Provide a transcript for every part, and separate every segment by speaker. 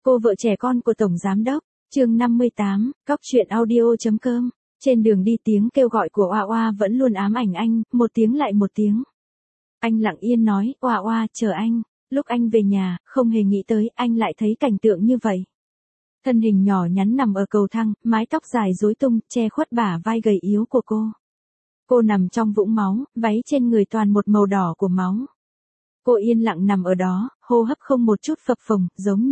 Speaker 1: Cô vợ trẻ con của Tổng Giám Đốc, chương 58, cóc.truyện.audio.com. Trên đường đi tiếng kêu gọi của Oa Oa vẫn luôn ám ảnh anh, một tiếng lại một tiếng. Anh lặng yên nói, Oa Oa, chờ anh. Lúc anh về nhà, không hề nghĩ tới anh lại thấy cảnh tượng như vậy. Thân hình nhỏ nhắn nằm ở cầu thang, mái tóc dài rối tung, che khuất bả vai gầy yếu của cô. Cô nằm trong vũng máu, váy trên người toàn một màu đỏ của máu. Cô yên lặng nằm ở đó, hô hấp không một chút phập phồng,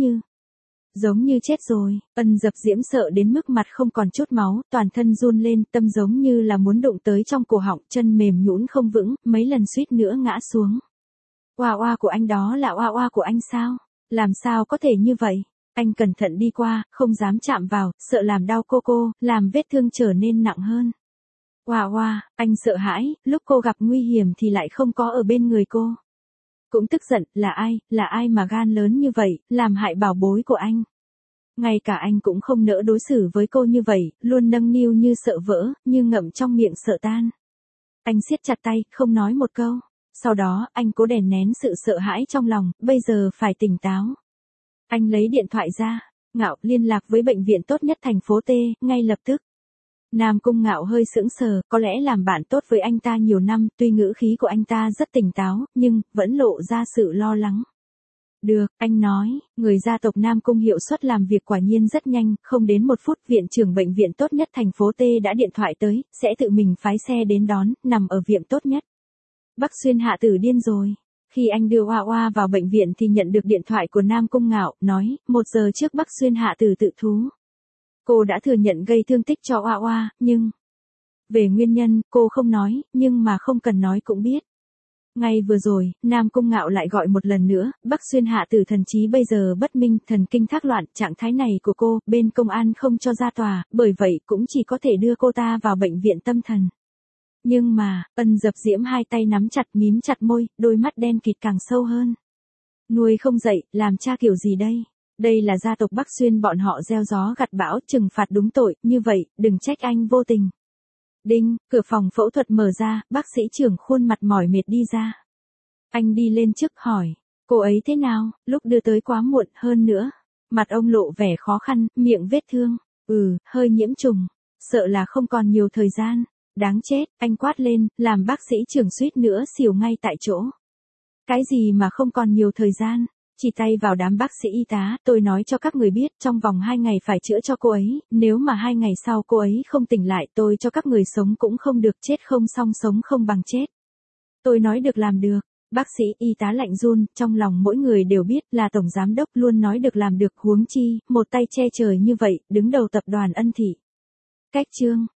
Speaker 1: giống như chết rồi. Ân Dập Diễm sợ đến mức mặt không còn chút máu, toàn thân run lên, tâm giống như là muốn đụng tới trong cổ họng, chân mềm nhũn không vững, mấy lần suýt nữa ngã xuống. Oa Oa của anh đó là Oa Oa của anh sao? Làm sao có thể như vậy? Anh cẩn thận đi qua, không dám chạm vào, sợ làm đau cô, làm vết thương trở nên nặng hơn. Oa Oa, anh sợ hãi, lúc cô gặp nguy hiểm thì lại không có ở bên người cô. Cũng tức giận, là ai mà gan lớn như vậy, làm hại bảo bối của anh. Ngay cả anh cũng không nỡ đối xử với cô như vậy, luôn nâng niu như sợ vỡ, như ngậm trong miệng sợ tan. Anh siết chặt tay, không nói một câu. Sau đó, anh cố đè nén sự sợ hãi trong lòng, bây giờ phải tỉnh táo. Anh lấy điện thoại ra, Ngạo liên lạc với bệnh viện tốt nhất thành phố T, ngay lập tức. Nam Cung Ngạo hơi sững sờ, có lẽ làm bạn tốt với anh ta nhiều năm, tuy ngữ khí của anh ta rất tỉnh táo, nhưng vẫn lộ ra sự lo lắng. Được, anh nói, người gia tộc Nam Cung hiệu suất làm việc quả nhiên rất nhanh, không đến một phút viện trưởng bệnh viện tốt nhất thành phố T đã điện thoại tới, sẽ tự mình phái xe đến đón, nằm ở viện tốt nhất. Bắc Xuyên Hạ Tử điên rồi. Khi anh đưa Oa Oa vào bệnh viện thì nhận được điện thoại của Nam Cung Ngạo, nói, 1 giờ trước Bắc Xuyên Hạ Tử tự thú. Cô đã thừa nhận gây thương tích cho Oa Oa, nhưng... Về nguyên nhân, cô không nói, nhưng mà không cần nói cũng biết. Ngay vừa rồi, Nam Cung Ngạo lại gọi một lần nữa, Bắc Xuyên Hạ Tử thần trí bây giờ bất minh, thần kinh thác loạn, trạng thái này của cô, bên công an không cho ra tòa, bởi vậy cũng chỉ có thể đưa cô ta vào bệnh viện tâm thần. Nhưng mà, Ân Dập Diễm hai tay nắm chặt mím chặt môi, đôi mắt đen kịt càng sâu hơn. Nuôi không dậy, làm cha kiểu gì đây? Đây là gia tộc Bắc Xuyên bọn họ gieo gió gặt bão, trừng phạt đúng tội, như vậy, đừng trách anh vô tình. Đinh, cửa phòng phẫu thuật mở ra, bác sĩ trưởng khuôn mặt mỏi mệt đi ra. Anh đi lên trước hỏi, cô ấy thế nào, lúc đưa tới quá muộn, hơn nữa. Mặt ông lộ vẻ khó khăn, miệng vết thương, hơi nhiễm trùng, sợ là không còn nhiều thời gian. Đáng chết, anh quát lên, làm bác sĩ trưởng suýt nữa xỉu ngay tại chỗ. Cái gì mà không còn nhiều thời gian? Chỉ tay vào đám bác sĩ y tá, tôi nói cho các người biết, trong vòng 2 ngày phải chữa cho cô ấy, nếu mà 2 ngày sau cô ấy không tỉnh lại, tôi cho các người sống cũng không được, chết không xong sống không bằng chết. Tôi nói được làm được. Bác sĩ y tá lạnh run, trong lòng mỗi người đều biết là Tổng Giám Đốc luôn nói được làm được, huống chi, một tay che trời như vậy, đứng đầu tập đoàn Ân Thị. Cách chương